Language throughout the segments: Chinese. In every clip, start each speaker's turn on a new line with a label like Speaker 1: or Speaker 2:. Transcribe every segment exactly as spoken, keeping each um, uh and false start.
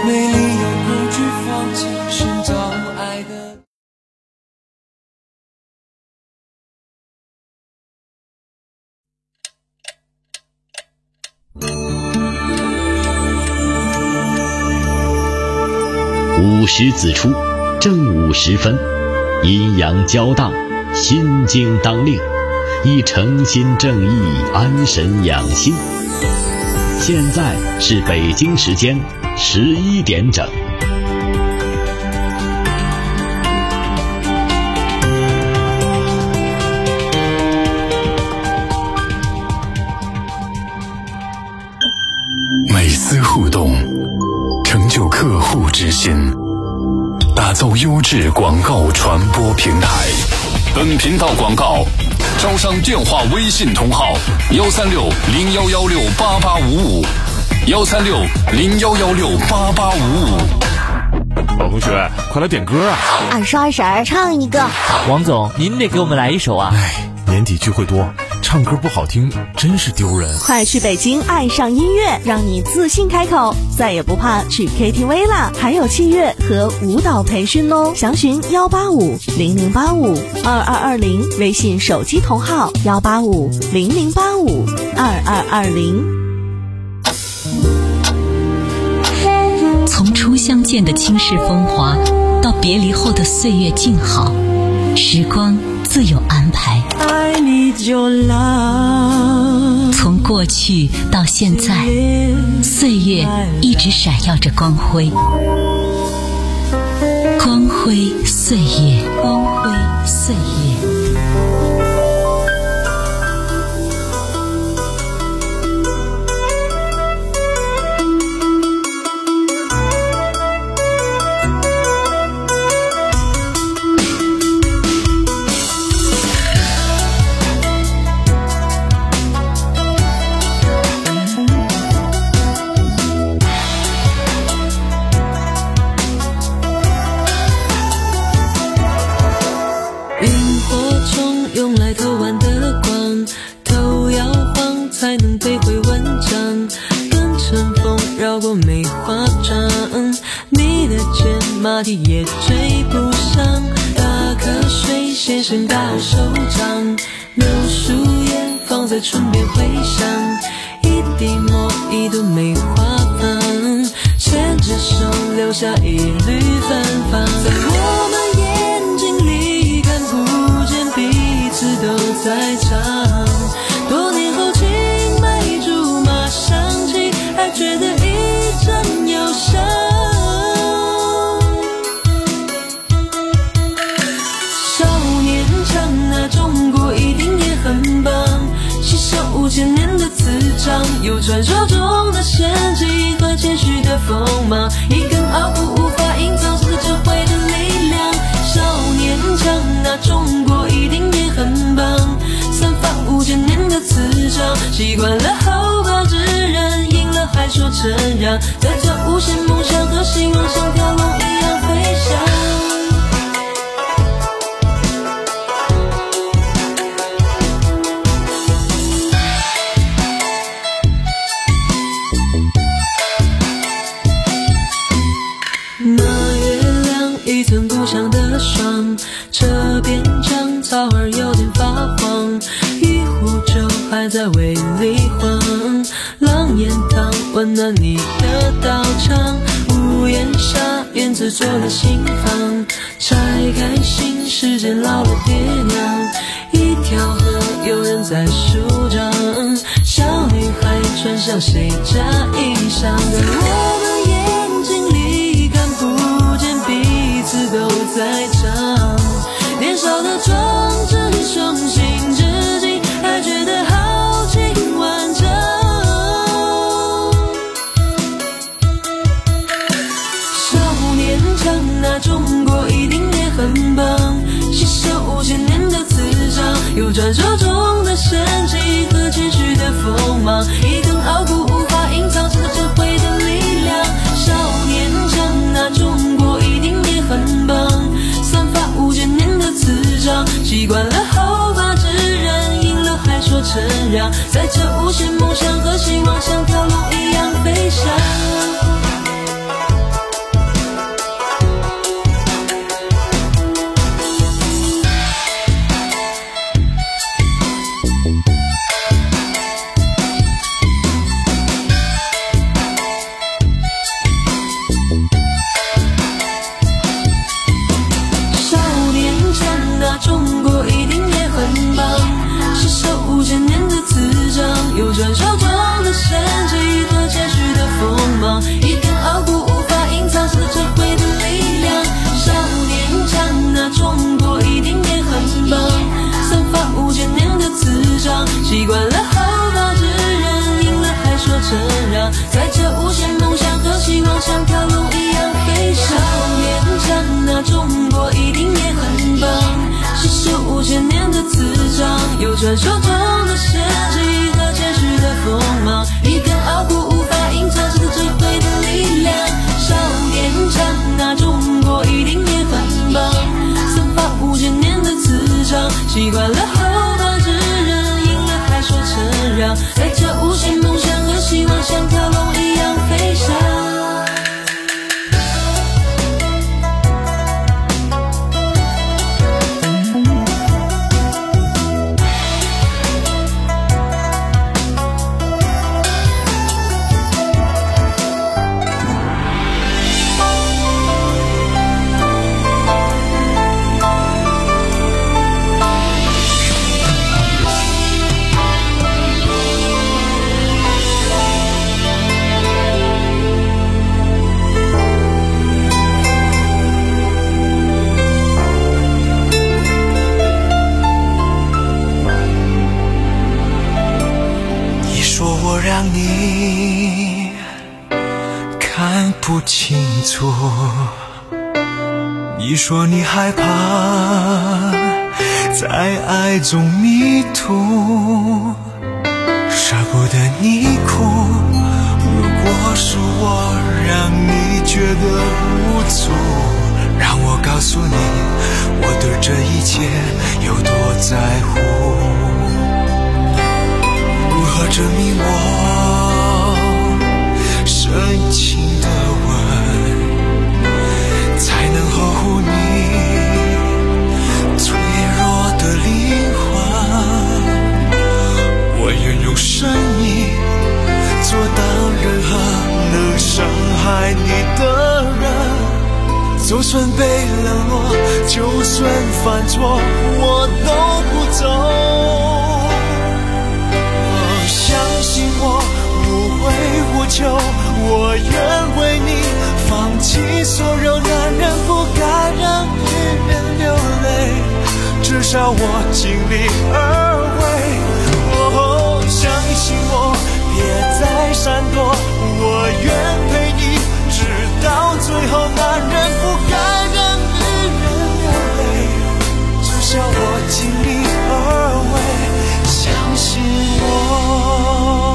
Speaker 1: 没理由不去放弃寻找爱的。
Speaker 2: 午时子出，正午时分，阴阳交荡，心经当令，以诚心正义安神养心。现在是北京时间十一点整。
Speaker 3: 每丝互动，成就客户之心，打造优质广告传播平台。本频道广告招商电话微信同号幺三六零幺幺六八八五五幺三六零幺幺六八八五五。
Speaker 4: 老同学，快来点歌啊！
Speaker 5: 二叔二婶儿唱一个。
Speaker 6: 王总，您得给我们来一首啊！
Speaker 4: 哎，年底聚会多，唱歌不好听真是丢人。
Speaker 7: 快去北京爱上音乐，让你自信开口，再也不怕去 K T V 了，还有器乐和舞蹈培训哦。详询幺八五零零八五二二二零，微信手机同号幺八五零零八五二二二零。
Speaker 8: 从初相见的倾世风华，到别离后的岁月静好，时光自有安排。
Speaker 1: I need your love。
Speaker 8: 从过去到现在，岁月一直闪耀着光辉，光辉岁月，光辉岁月。
Speaker 1: 马蹄也追不上，打瞌睡先生大手掌，柳树叶放在唇边回响，一滴墨一朵梅花瓣，牵着手留下一缕芬芳，在我们眼睛里看不见彼此都在唱，多年后青梅竹马想起，还觉得一阵忧伤。五千年的磁场，有传说中的仙境和谦虚的锋芒，一根傲骨无法隐藏是智慧的力量。少年强，那中国一定也很棒，散发五千年的磁场，习惯了后发制人，赢了还说承让，在这无限梦想和希望像条龙一样飞翔。故乡的霜，这边长草儿有点发黄，一壶酒还在胃里晃，狼烟汤温暖你的道场，屋檐下院子做了新房，拆开新世界老了爹娘，一条河有人在舒张，小女孩穿上谁家衣裳，在我们眼睛里看不见彼此都在唱，年少的壮志雄心至今还觉得豪情万丈，少年强，那中国一定也很棒，吸收五千年的磁场，有传说中的神奇和谦虚的锋芒，一根傲骨无法隐藏是智慧的力量，少年强，那中国一定也很棒，散发五千年的磁场，习惯了后发制人，赢了还说承让，在这无限梦想和希望像条龙一样飞翔。 让，在这无限梦想和希望像条龙一样飞翔。年长那中国一定也很棒，是数千年的磁场，有传说中的神迹和前世的锋芒，一根傲骨无法隐藏是智慧的力量。少年长那中国一定也很棒，散发五千年的磁场，习惯了后方之人，赢了还说承让，在这无限梦想和希望像条龙一样飞翔。
Speaker 9: 让你看不清楚，你说你害怕在爱中迷途，舍不得你哭。如果是我让你觉得无助，让我告诉你我对这一切有多在乎。如何证明我深情的吻才能呵护你脆弱的灵魂？我愿用生命做当任何能伤害你的人，就算被冷落，就算犯错，我都不走。相信我无悔无求，我愿为你放弃所有，男人不该让女人流泪，至少我尽力而为。哦，相信我别再闪躲，我愿陪你直到最后，男人不该让女人流泪，至少我尽力而为。相信我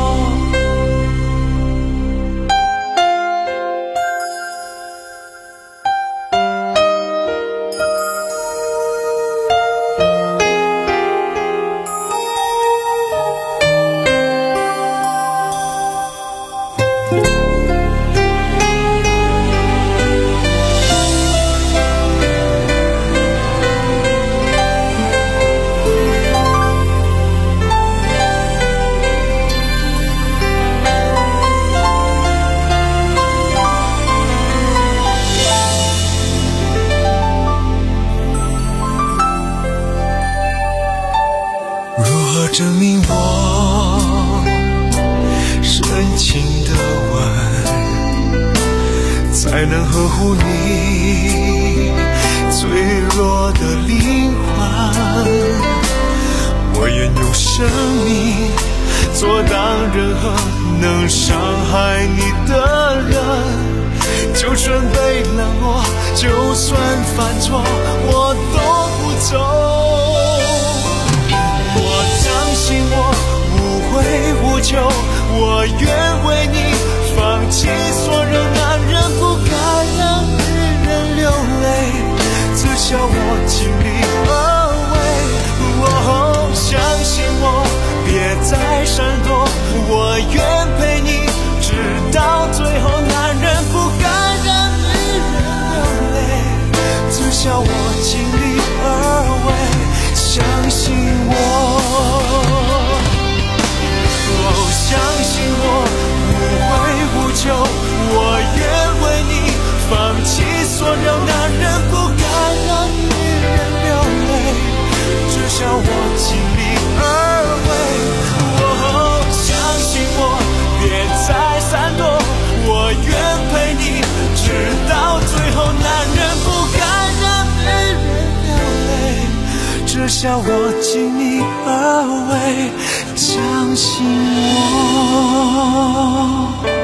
Speaker 9: 证明我深情的吻才能呵护你脆弱的灵魂。我愿用生命做当任何能伤害你的人，就算被冷落，就算犯错，我都不走。相信我无悔无求，我愿为你放弃所有，男人不该让女人流泪，至少我尽力而为。哦，相信我别再闪躲，我愿陪你直到最后，男人不该让女人流泪，至少我尽力而为。相信我相信我无悔无求，我愿为你放弃所有，男人不该让女人流泪，至少我尽力而为。哦，相信我别再闪躲，我愿陪你直到最后，男人不该让女人流泪，至少我尽力而为。相信我。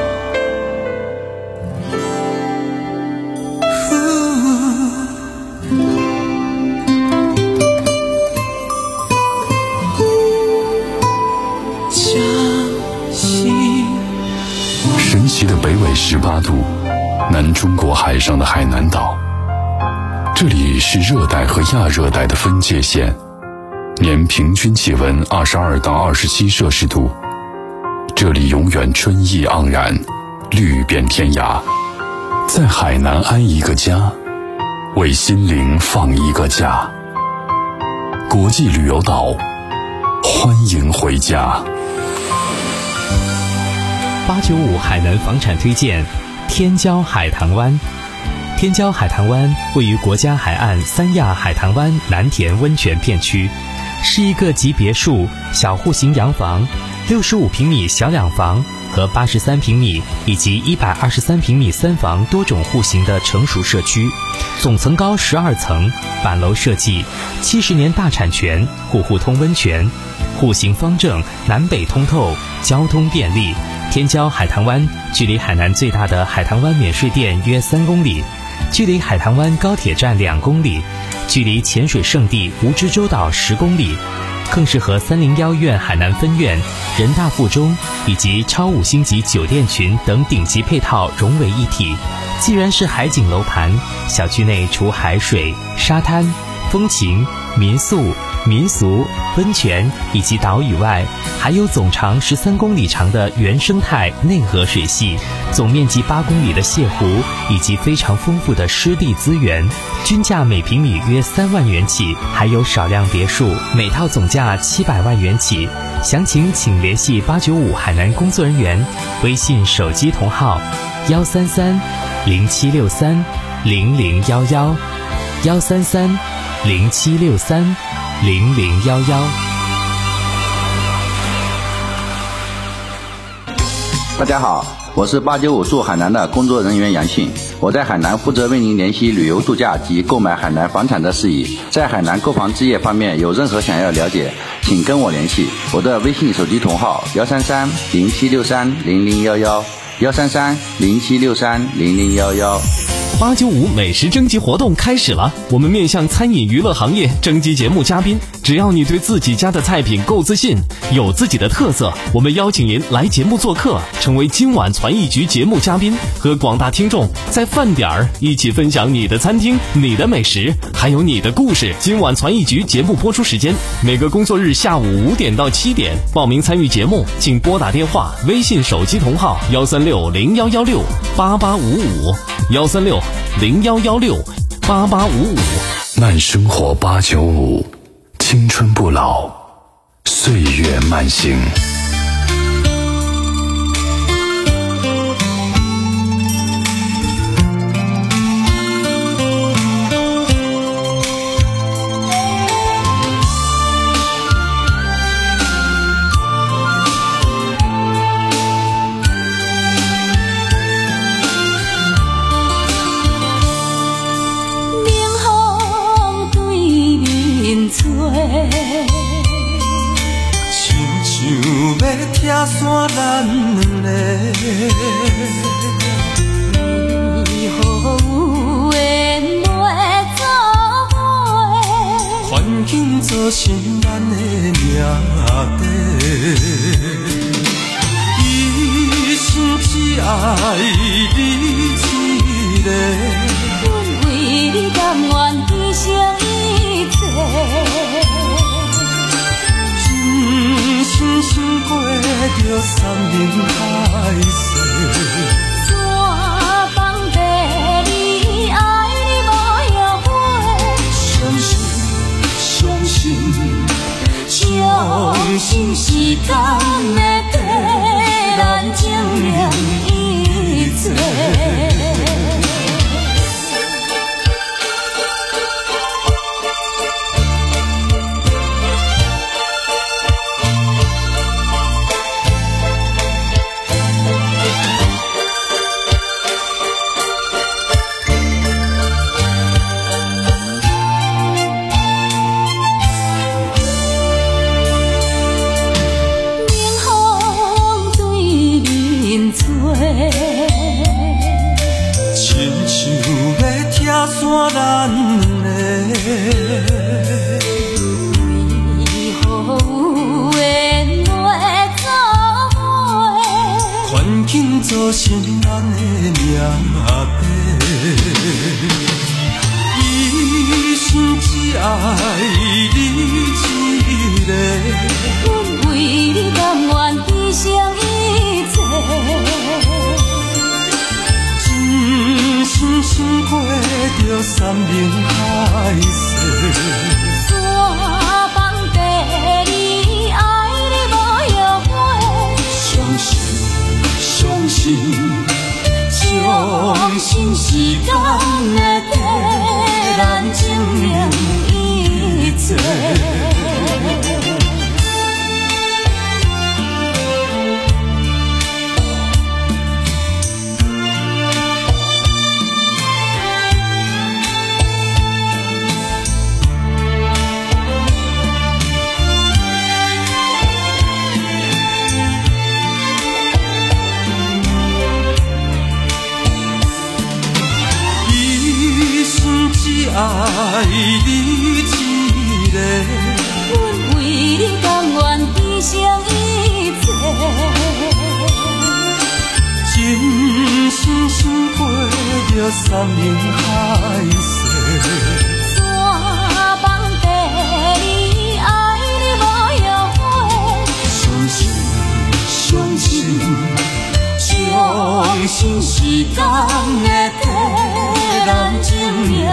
Speaker 3: 神奇的北纬十八度，南中国海上的海南岛，这里是热带和亚热带的分界线，年平均气温二十二到二十七摄氏度。这里永远春意盎然，绿遍天涯。在海南安一个家，为心灵放一个假。国际旅游岛，欢迎回家。
Speaker 10: 八九五海南房产推荐：天骄海棠湾。天骄海棠湾位于国家海岸三亚海棠湾南田温泉片区，是一个集别墅、小户型洋房、六十五平米小两房和八十三平米以及一百二十三平米三房多种户型的成熟社区，总层高十二层，板楼设计，七十年大产权，户户通温泉，户型方正，南北通透，交通便利。天骄海棠湾距离海南最大的海棠湾免税店约三公里，距离海棠湾高铁站两公里，距离潜水圣地蜈支洲岛十公里，更适合三零幺院海南分院、人大附中以及超五星级酒店群等顶级配套融为一体。既然是海景楼盘，小区内除海水、沙滩、风情、民宿、民俗、温泉以及岛屿外，还有总长十三公里长的原生态内河水系，总面积八公里的泻湖，以及非常丰富的湿地资源，均价每平米约三万元起，还有少量别墅，每套总价七百万元起。详情请联系八九五海南工作人员，微信手机同号幺三三零七六三零零幺幺幺三三零七六三零零幺幺。
Speaker 11: 大家好，我是八九五驻海南的工作人员杨信，我在海南负责为您联系旅游度假及购买海南房产的事宜。在海南购房置业方面有任何想要了解，请跟我联系，我的微信手机同号幺三三零七六三零零幺幺幺三三零七六三零零幺幺。
Speaker 12: 八九五美食征集活动开始了，我们面向餐饮娱乐行业征集节目嘉宾，只要你对自己家的菜品够自信，有自己的特色，我们邀请您来节目做客，成为今晚传艺局节目嘉宾，和广大听众在饭点儿一起分享你的餐厅、你的美食，还有你的故事。今晚传艺局节目播出时间每个工作日下午五点到七点，报名参与节目请拨打电话、微信手机同号幺三六零幺幺六八八五五幺三六零幺幺六八八五五。
Speaker 3: 慢生活八九五，青春不老，岁月慢行。
Speaker 9: 听山咱两个，
Speaker 13: 为何有缘袂做伙？
Speaker 9: 环境造成咱的命地，一生只爱你一个，
Speaker 13: 阮为你甘愿牺牲一切。真心过着山明海誓，
Speaker 9: 怎
Speaker 13: 放地你爱你无后悔？
Speaker 9: 相信，相信，
Speaker 13: 相信是咱的替咱证明一切。
Speaker 9: 山咱两个，
Speaker 13: 为何有缘袂做伙？
Speaker 9: 环境造造成咱的命白。一生只爱你一个，
Speaker 13: 阮为你甘愿牺牲一切，
Speaker 9: 真心想过着山盟海誓。
Speaker 13: 山崩地离，爱你无后悔。
Speaker 9: 相信，相信，
Speaker 13: 相信时间会替咱证明一切。
Speaker 9: 爱你一个，
Speaker 13: 阮为你甘愿牺牲一切，
Speaker 9: 真心想过着山盟海誓。
Speaker 13: 山崩地离，爱你无后悔。
Speaker 9: 相信，相信，
Speaker 13: 相信时间会替咱证明。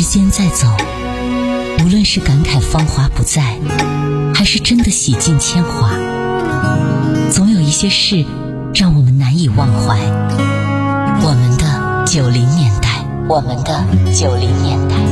Speaker 8: 间在走，无论是感慨芳华不再，还是真的洗尽铅华，总有一些事让我们难以忘怀。我们的九零年代，我们的九零年代。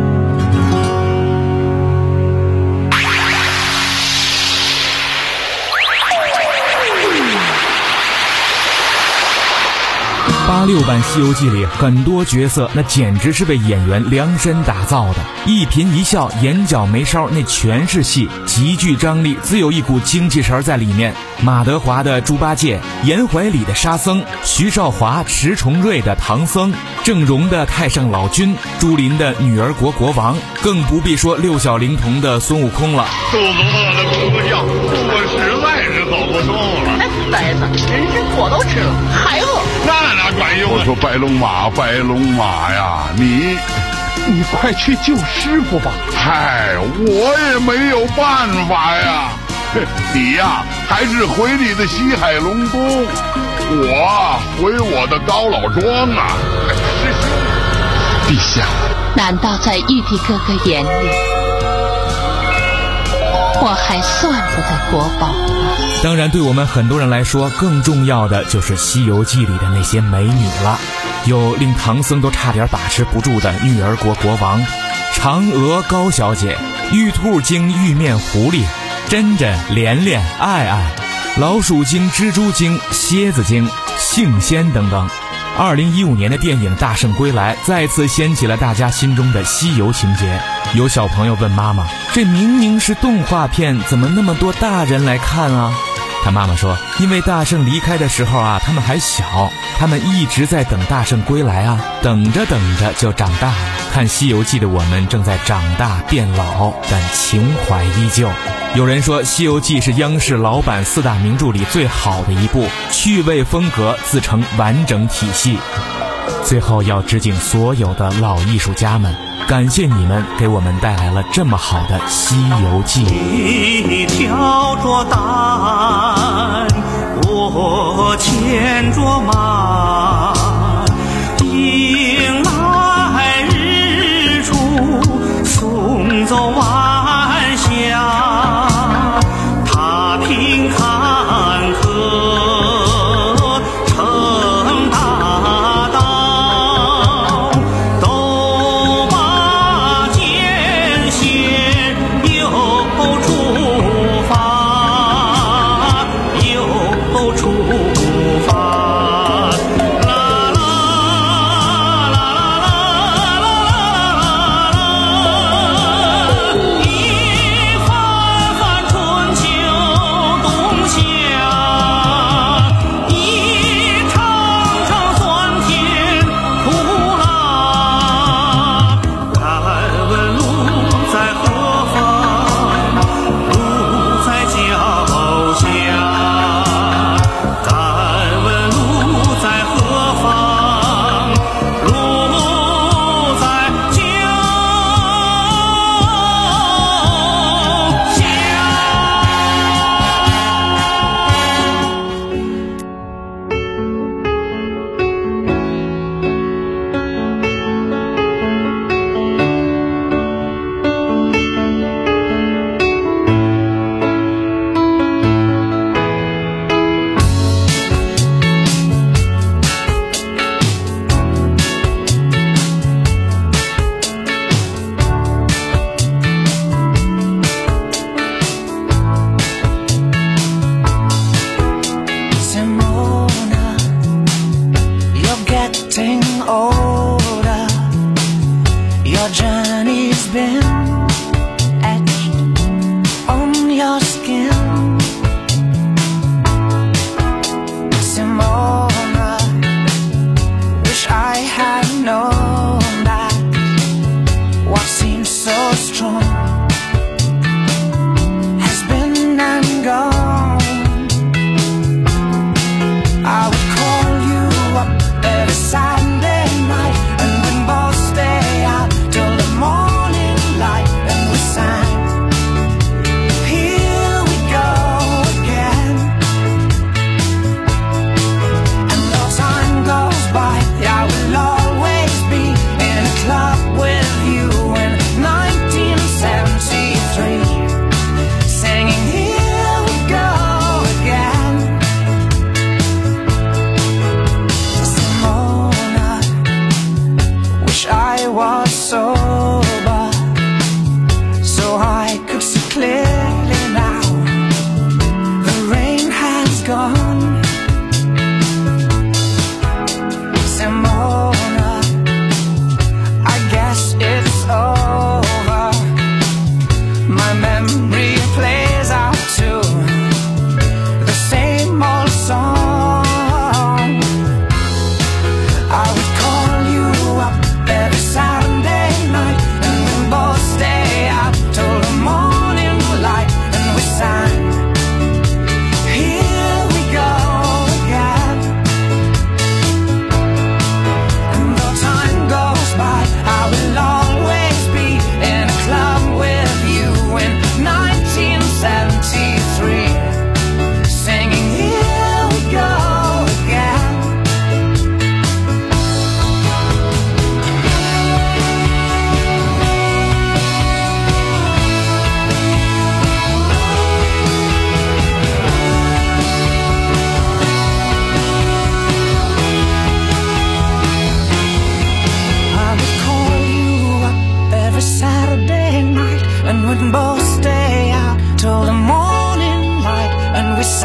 Speaker 4: 八六版《西游记》里很多角色那简直是被演员量身打造的，一颦一笑眼角眉梢那全是戏，极具张力，自有一股精气神在里面。马德华的猪八戒，严怀礼的沙僧，徐少华迟重瑞的唐僧，郑融的太上老君，朱琳的女儿国国王，更不必说六小龄童的孙悟空了。
Speaker 14: 肚子饿的哭不笑，我实在是走不动了。
Speaker 15: 哎，呆子，人参果都吃了，还饿？
Speaker 14: 那哪管用啊！
Speaker 16: 我说白龙马，白龙马呀，你
Speaker 14: 你快去救师傅吧！
Speaker 16: 嗨，我也没有办法呀。你呀，还是回你的西海龙宫，我回我的高老庄啊。
Speaker 14: 师兄，
Speaker 16: 陛下，
Speaker 17: 难道在玉帝哥哥眼里，我还算不得国宝吗？
Speaker 4: 当然，对我们很多人来说，更重要的就是《西游记》里的那些美女了。有令唐僧都差点把持不住的女儿国国王，嫦娥高小姐，玉兔精玉面狐狸，珍珍莲莲爱爱，老鼠精蜘蛛精蝎子精杏仙等等。二零一五年的电影《大圣归来》再次掀起了大家心中的西游情节。有小朋友问妈妈，这明明是动画片，怎么那么多大人来看啊？他妈妈说，因为大圣离开的时候啊，他们还小，他们一直在等大圣归来啊，等着等着就长大了。看《西游记》的我们正在长大变老，但情怀依旧。有人说《西游记》是央视老版四大名著里最好的一部，趣味风格自成完整体系。最后要致敬所有的老艺术家们，感谢你们给我们带来了这么好的《西游记》。
Speaker 9: 你挑着担，我牵着马，迎来日出，送走晚霞，踏平坎坷，成大道，都把艰险又出发，又出发。啦啦啦啦啦啦啦，一番番春秋冬夏，一场场酸甜苦辣。敢问路在何方？路在脚下。敢问路在何方？路在脚下。Simona, you're getting older. Your journey's been etched on your skin. Simona, wish I had known that what seems so strong has been and gone. I would call you up every Sunday night, and we'd both stay out till the morning light.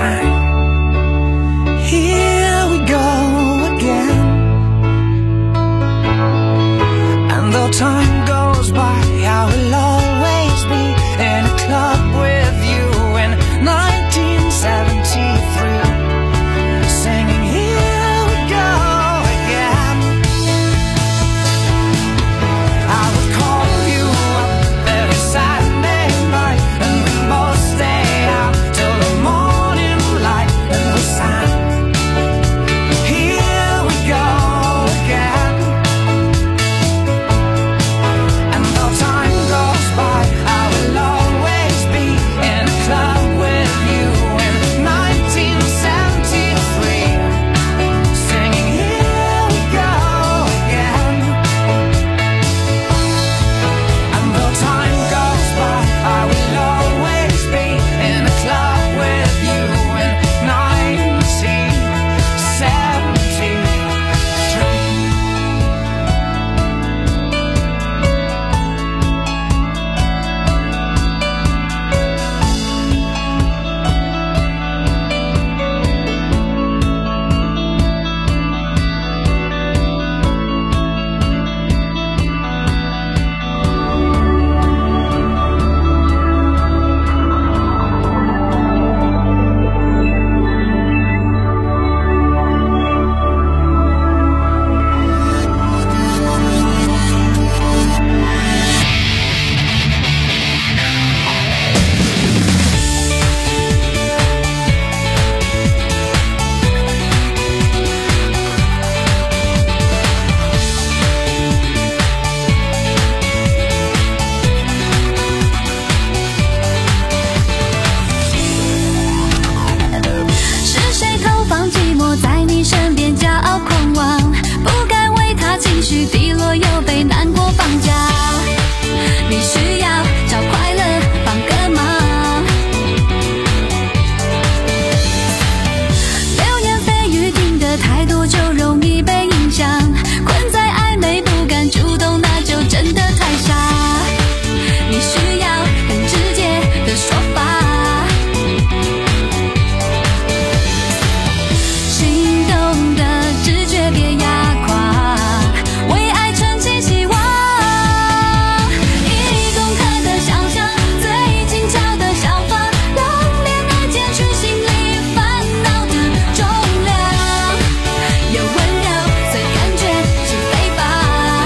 Speaker 9: sign. Here we go again. And though time goes by, I will always be in a club with you in nineteen seventy-three, singing here we go again. I would call you up every Saturday night, and we both stay out till the morning light, and we sang here we go again. And though time goes by, I will always be in a club with you in nineteen seventy-three, singing here we go again. And though time goes by, I will always be in a club with you in nineteen seventy-three.
Speaker 13: 是谁投放寂寞在你身边骄傲狂妄，不该为他情绪低落又被难过绑架。你需要找快乐帮个忙，流言蜚语听得太多就容易被影响，困在暧昧不敢主动那就真的太傻。你需要更直接的说法，心动的直觉别压垮，为爱撑起希望。一公开的想象，最轻巧的想法，让恋爱减去心里烦恼的重量。有温柔随感觉起飞吧，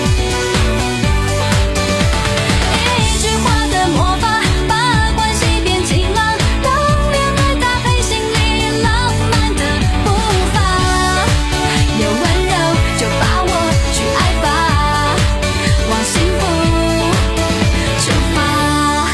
Speaker 13: 一句话的魔法，把关系变晴朗，让恋爱搭配心里浪漫的步伐。有温柔就把我去爱吧，往幸福出发。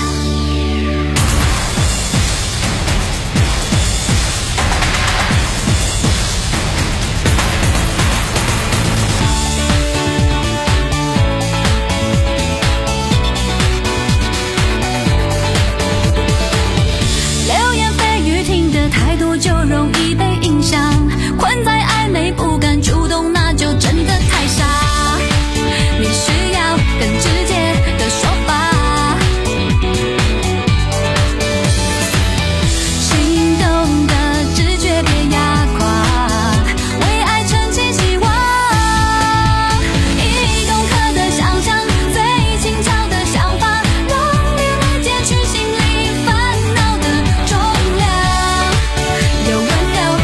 Speaker 13: 流言蜚语听得太多就容易被影响，困在暧昧不敢主动那就真的太傻。你需要更直接的说法，心动的直觉别压垮，为爱撑起希望。一公克的想象，最轻巧的想法，让恋爱减去心里烦恼的重量。有温柔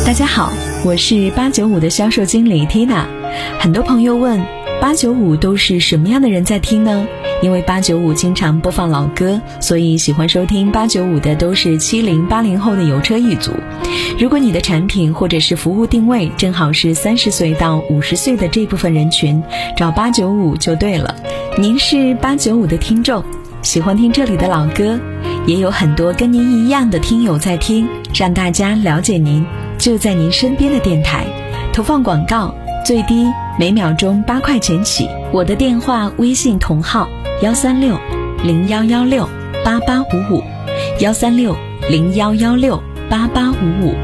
Speaker 7: 大家好，我是八九五的销售经理 Tina。 很多朋友问八九五都是什么样的人在听呢？因为八九五经常播放老歌，所以喜欢收听八九五的都是七零八零后的有车一族。如果你的产品或者是服务定位正好是三十岁到五十岁的这部分人群，找八九五就对了。您是八九五的听众，喜欢听这里的老歌，也有很多跟您一样的听友在听，让大家了解您，就在您身边的电台。投放广告最低每秒钟八块钱起，我的电话微信同号幺三六零幺幺六八八五五，幺三六零幺幺六八八五五。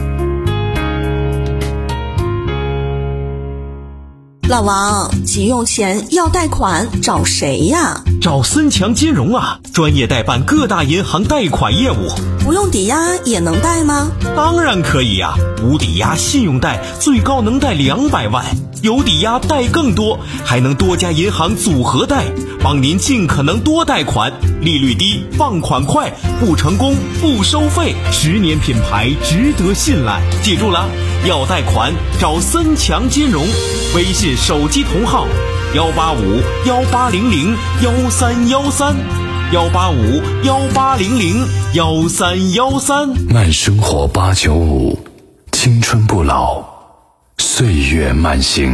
Speaker 18: 老王，急用钱要贷款找谁呀？
Speaker 19: 找森强金融啊，专业代办各大银行贷款业务。
Speaker 18: 不用抵押也能贷吗？
Speaker 19: 当然可以呀、啊，无抵押信用贷最高能贷两百万，有抵押贷更多，还能多家银行组合贷，帮您尽可能多贷款，利率低，放款快，不成功不收费，十年品牌，值得信赖。记住了，要贷款找森强金融，微信手机同号幺八五幺八零零幺三幺三，幺八五幺八零零幺三幺三。
Speaker 3: 慢生活八九五，青春不老，岁月慢行。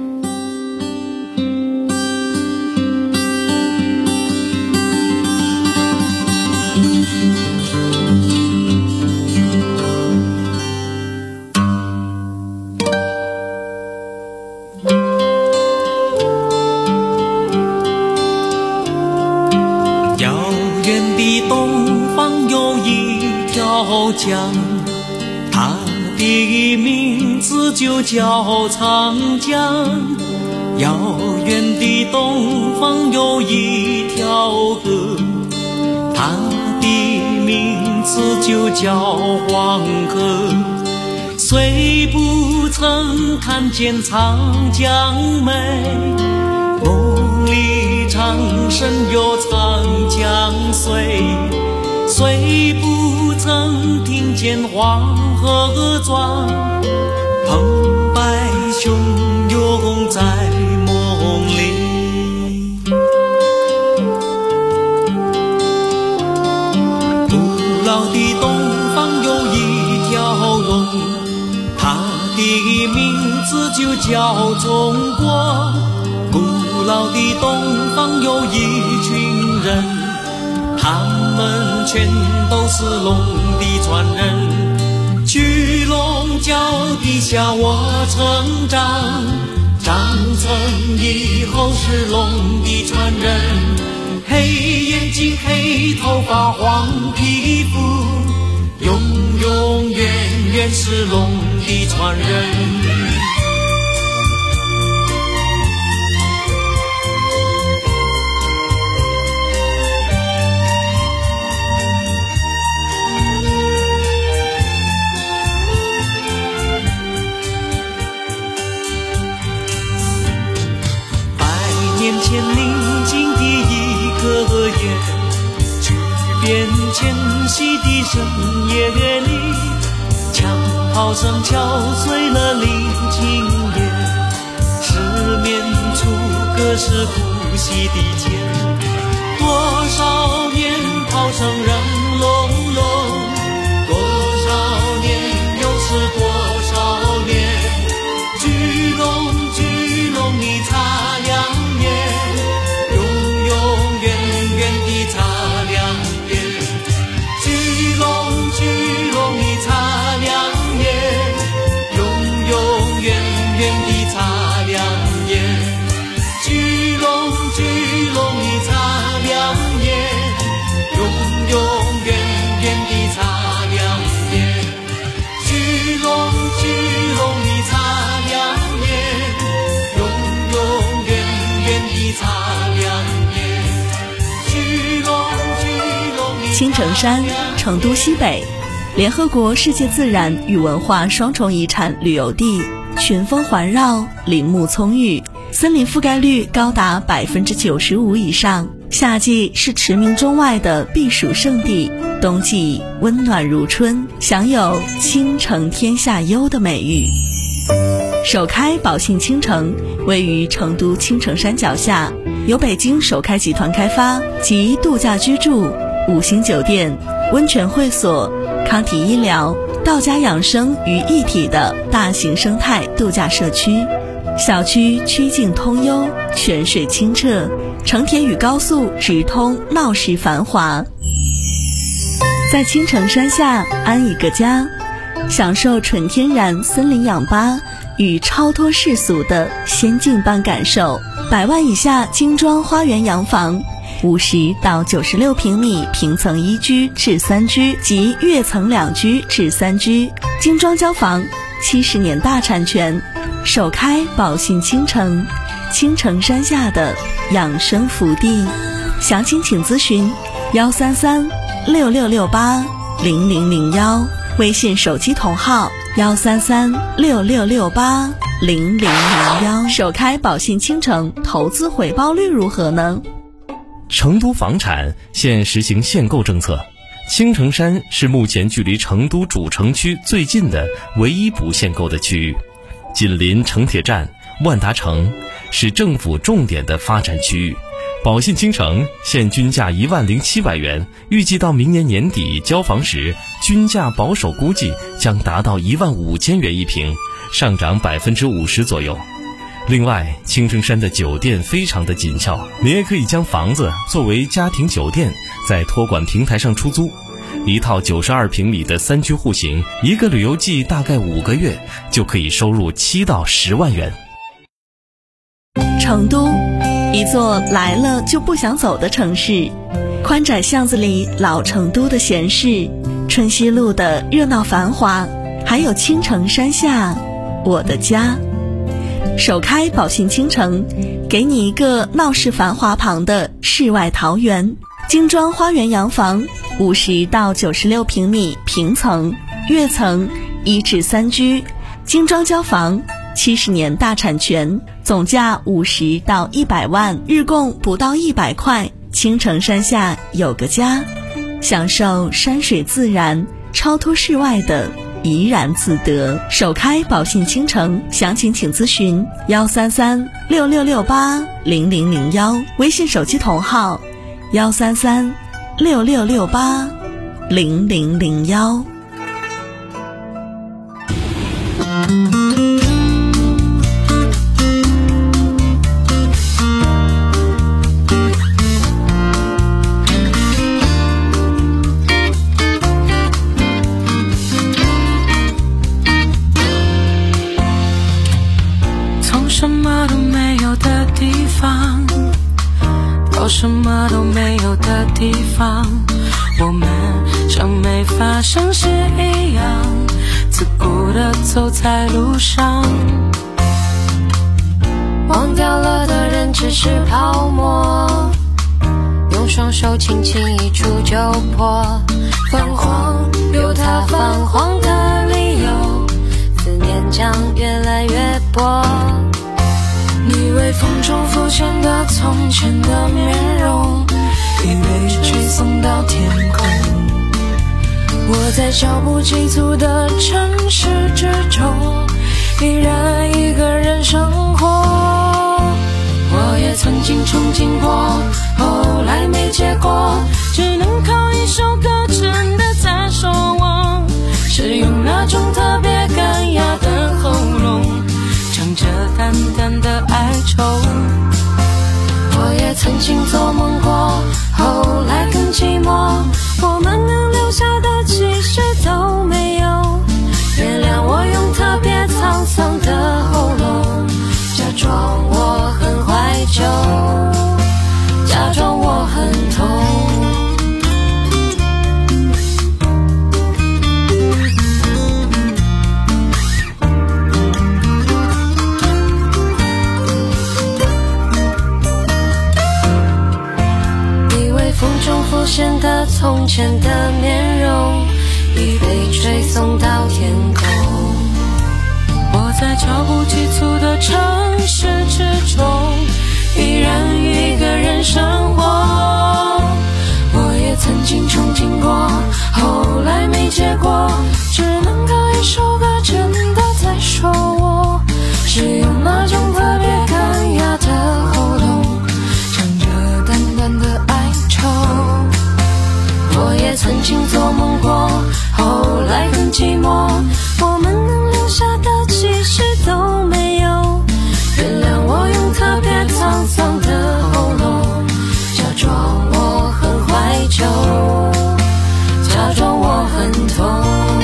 Speaker 1: 江，它的名字就叫长江。遥远的东方有一条河，它的名字就叫黄河。虽不曾看见长江美，梦里常神有长江水。虽不曾听见黄河转，澎湃汹涌在梦里。古老的东方有一条龙，它的名字就叫中国。古老的东方有一群人，他们全都是龙的传人。去龙脚底下我成长，长成以后是龙的传人。黑眼睛黑头发黄皮肤，永永远远是龙的传人。年前宁静的一个夜，巨变迁徙的深夜里，枪炮声敲碎了宁静夜，失眠处隔世呼吸的间，多少年炮声仍隆隆，多少年又是多少年，巨龙巨龙你擦亮
Speaker 7: 青城山，成都西北，联合国世界自然与文化双重遗产旅游地，群峰环绕，林木葱郁，森林覆盖率高达百分之九十五以上。 夏季是驰名中外的避暑胜地，冬季温暖如春，享有倾城天下优的美誉。首开宝信倾城位于成都青城山脚下，由北京首开集团开发，集度假居住、五星酒店、温泉会所、康体医疗、道家养生于一体的大型生态度假社区。小区曲径通幽，泉水清澈，城铁与高速直通，闹市繁华。在青城山下安一个家，享受纯天然森林氧吧与超脱世俗的仙境般感受。百万以下精装花园洋房，五十到九十六平米平层一居至三居及跃层两居至三居，精装交房，七十年大产权，首开宝信倾城，青城山下的养生福地。详情请咨询幺三三六六六八零零零幺，微信手机同号幺三三六六六八零零零幺。首开宝信倾城，投资回报率如何呢？
Speaker 10: 成都房产现实行限购政策，青城山是目前距离成都主城区最近的唯一不限购的区域，紧邻城铁站、万达城，是政府重点的发展区域。宝信倾城现均价一万零七百元，预计到明年年底交房时，均价保守估计将达到一万五千元一平，上涨百分之五十左右。另外，青城山的酒店非常的紧俏，你也可以将房子作为家庭酒店，在托管平台上出租。一套九十二平米的三居户型，一个旅游季大概五个月就可以收入七到十万元。
Speaker 7: 成都，一座来了就不想走的城市，宽窄巷子里老成都的闲适，春熙路的热闹繁华，还有青城山下我的家。首开宝信倾城，给你一个闹市繁华旁的世外桃源，精装花园洋房，五十到九十六平米平层、跃层一至三居，精装交房，七十年大产权，总价五十到一百万，日供不到一百块。青城山下有个家，享受山水自然，超脱世外的怡然自得。首开宝信倾城，详情请咨询幺三三六六六八零零零幺，微信手机同号幺三三六六六八零零零幺。
Speaker 1: 什么都没有的地方，到什么都没有的地方，我们像没发生事一样，自顾地走在路上。忘掉了的人只是泡沫，用双手轻轻一触就破。泛黄有它泛黄的理由，思念将越来越薄。你微风中浮现的从前的面容，已被吹送到天空。我在脚步急促的城市之中，依然一个人生活。我也曾经憧憬过，后来没结果，只能靠一首歌真的在说我，是用那种特别干哑的喉咙唱着淡淡的哀愁。我也曾经做梦过，后来更寂寞，我们能留下的其实都没有。原谅我用特别沧桑的喉咙，假装我很怀旧，假装我很痛。浮现的从前的面容，已被吹送到天空。我在脚步急促的城市之中，依然一个人生活。
Speaker 13: 这首歌真的在说我是用那种特别干哑的喉咙唱着淡淡的哀愁。我也曾经做梦过，后来很寂寞，我们能留下的其实都没有。原谅我用特别沧桑的喉咙假装我很怀旧，假装我很痛。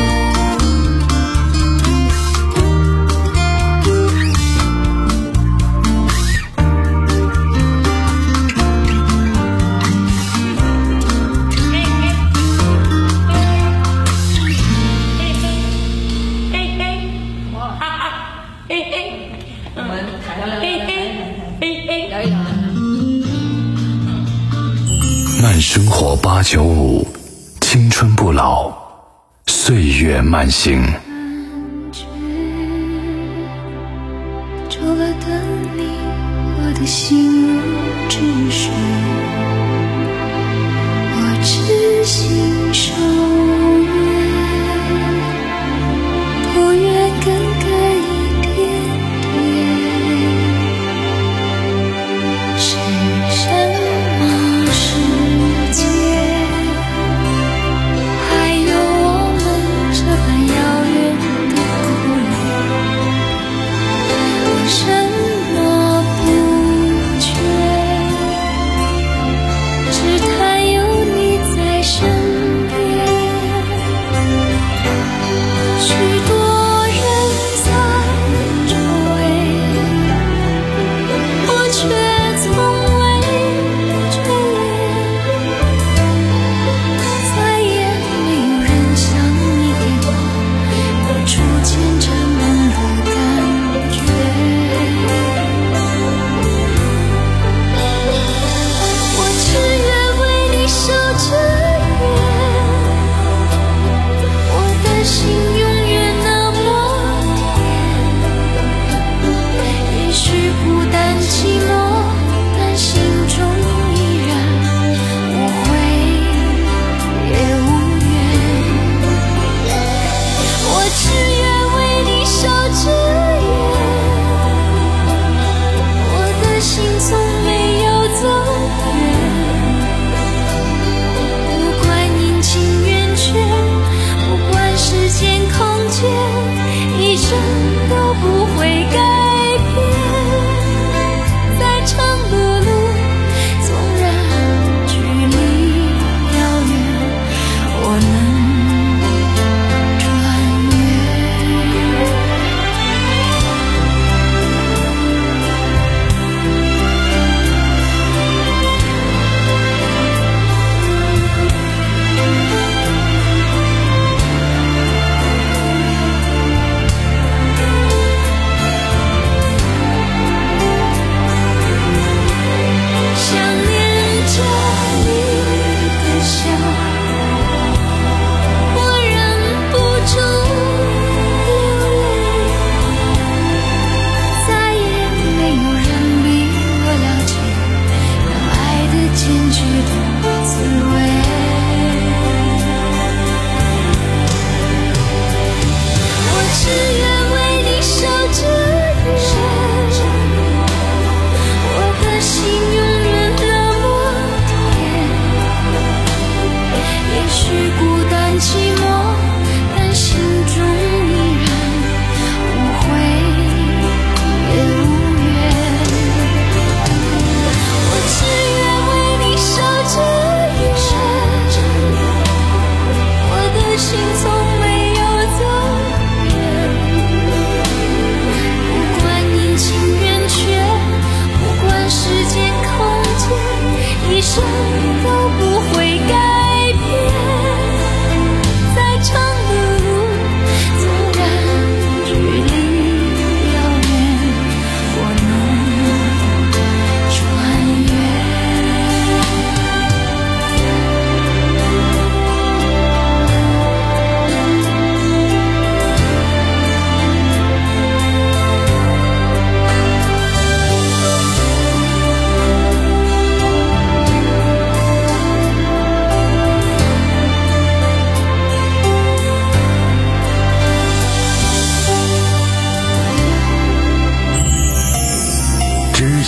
Speaker 3: 慢生活八九五，青春不老，岁月慢行。
Speaker 13: 除了等你，我的心无止水，我只信守约，不愿更改一点点。是什么世界，还有我们这般遥远的距离？为什么不觉只谈有你在身边？许多人在周围，我却从未眷恋。再也没有人像你给我那初见这般的感觉。我只愿为你守着约，我的心永远那么甜。也许孤单寂寞，但心中依然无悔也无怨。我只愿为你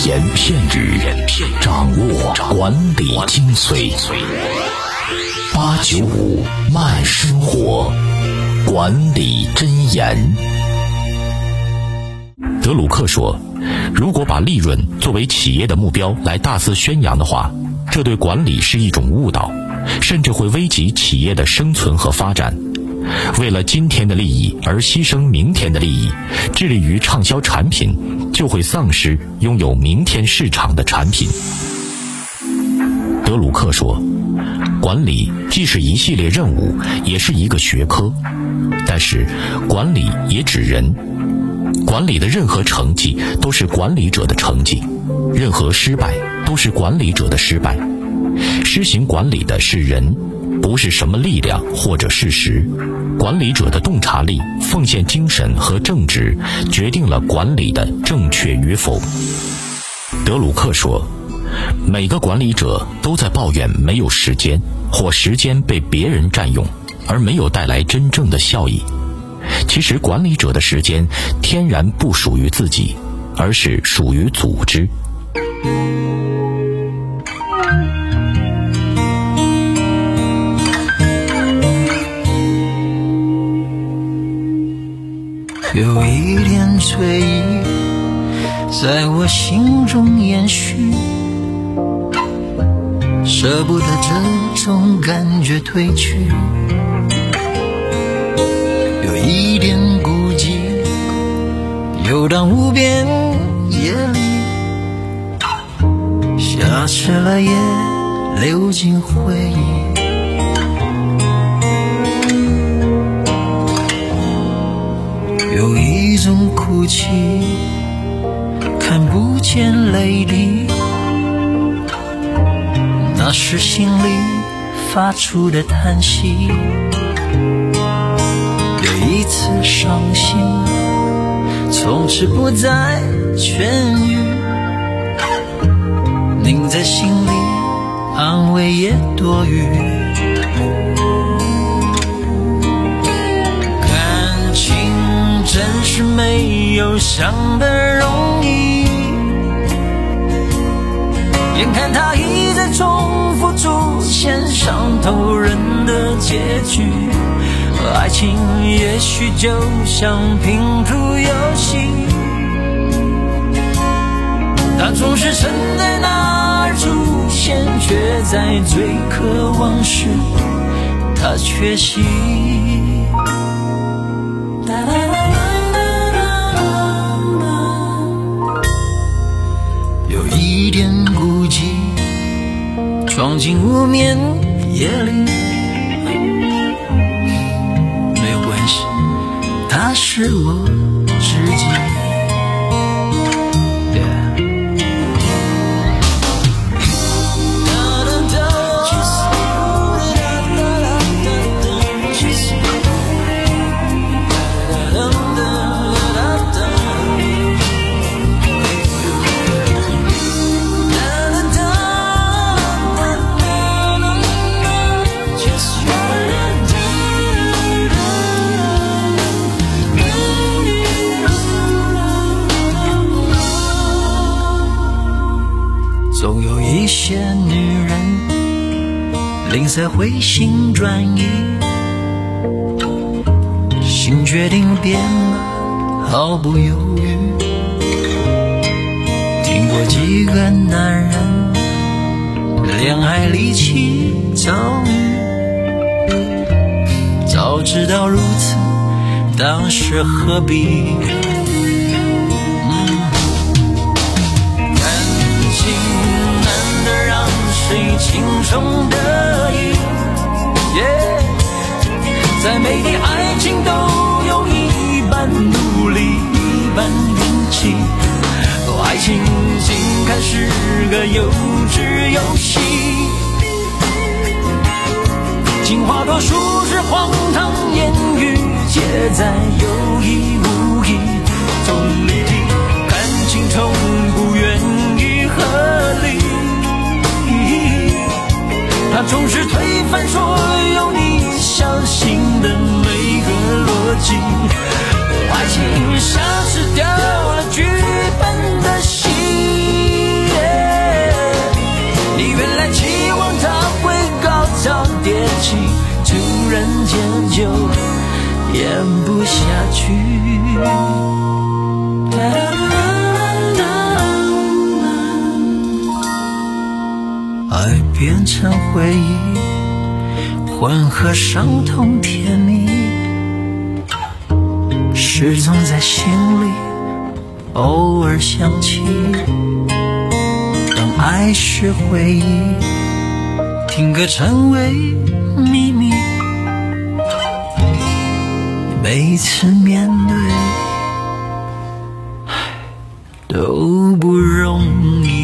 Speaker 20: 言片语，掌握管理精髓。八九五慢生活，管理箴言。
Speaker 2: 德鲁克说，如果把利润作为企业的目标来大肆宣扬的话，这对管理是一种误导，甚至会危及企业的生存和发展。为了今天的利益而牺牲明天的利益，致力于畅销产品，就会丧失拥有明天市场的产品。德鲁克说，管理既是一系列任务，也是一个学科，但是管理也指人，管理的任何成绩都是管理者的成绩，任何失败都是管理者的失败。施行管理的是人，不是什么力量或者事实。管理者的洞察力、奉献精神和正直，决定了管理的正确与否。德鲁克说，每个管理者都在抱怨没有时间，或时间被别人占用，而没有带来真正的效益。其实管理者的时间天然不属于自己，而是属于组织。
Speaker 9: 有一点醉意在我心中延续，舍不得这种感觉褪去，有一点孤寂游荡无边夜里，下起了夜流进回忆。有一种哭泣看不见泪滴，那是心里发出的叹息。有一次伤心从此不再痊愈，拧在心里安慰也多余。真是没有想的容易，眼看它一再重复出现伤透人的结局。爱情也许就像拼图游戏，它总是沉在那儿出现，却在最渴望时它缺席。一点孤寂闯进无眠夜里，没有关系，它是我知己。总有一些女人吝啬回心转意，心决定变了毫不犹豫。听过几个男人恋爱离奇遭遇，早知道如此当时何必。谁轻松得意、yeah, 在每滴爱情都有一半努力一半运气，爱情竟看是个幼稚游戏，情话多数是荒唐言语，皆在有意无意中离题，感情从不愿意合理，他总是推翻所有你相信的每个逻辑，爱情像是掉了剧本的戏。
Speaker 1: 演不下去。爱变成回忆，混合伤痛甜蜜，始终在心里偶尔想起。当爱是回忆，听歌成为秘密，每次面对都不容易。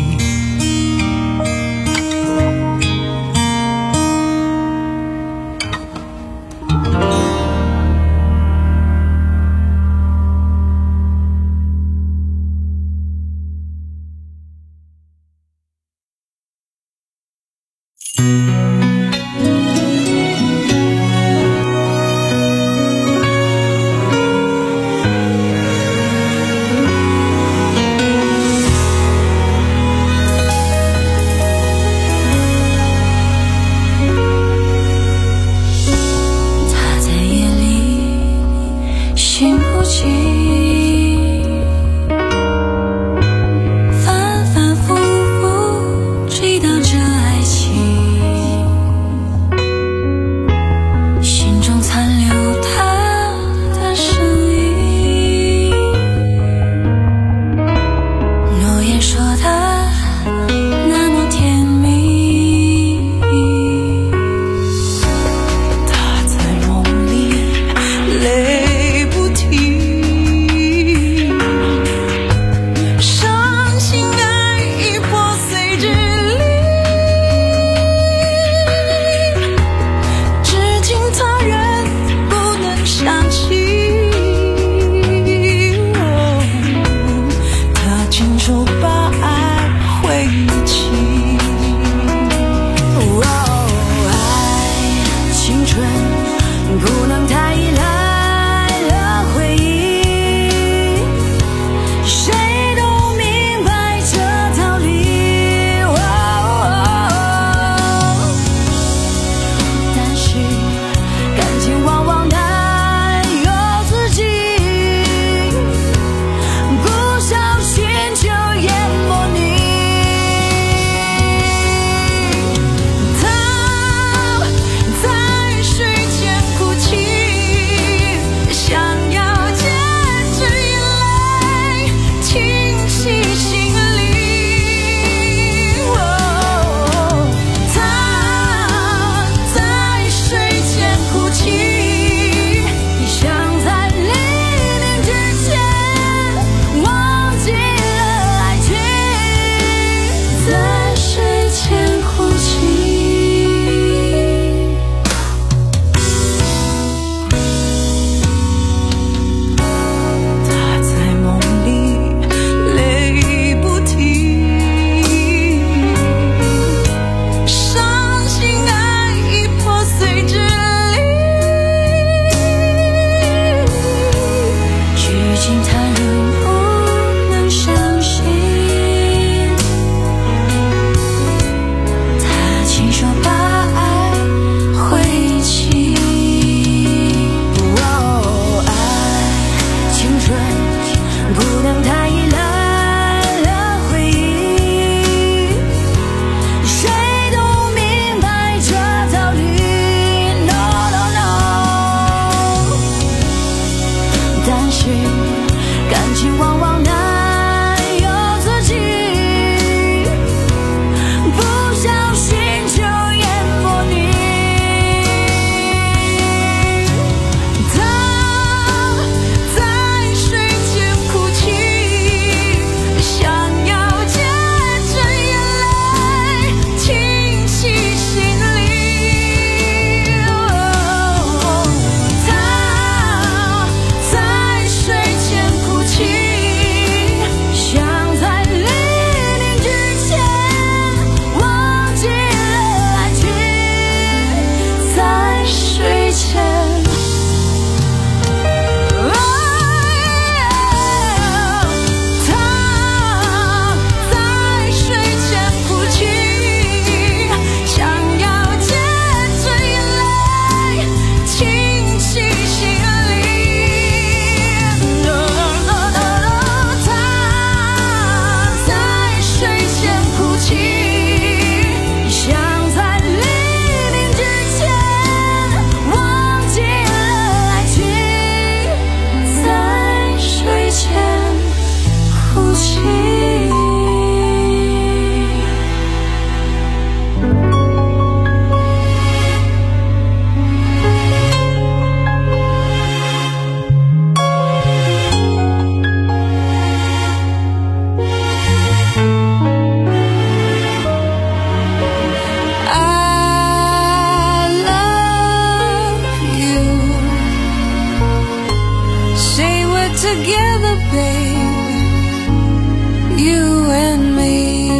Speaker 13: together, baby, you and me.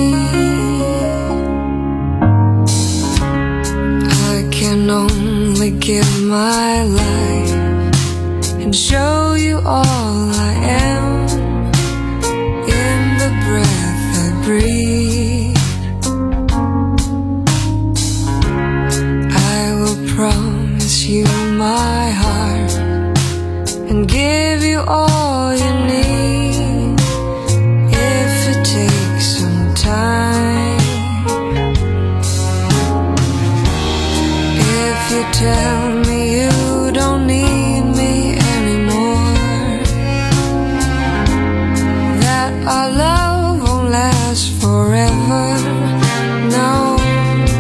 Speaker 13: I can only give my life and show you all I am in the breath I breathe. I will promise you my heart and give you all you need if it takes some time. If you tell me you don't need me anymore, that our love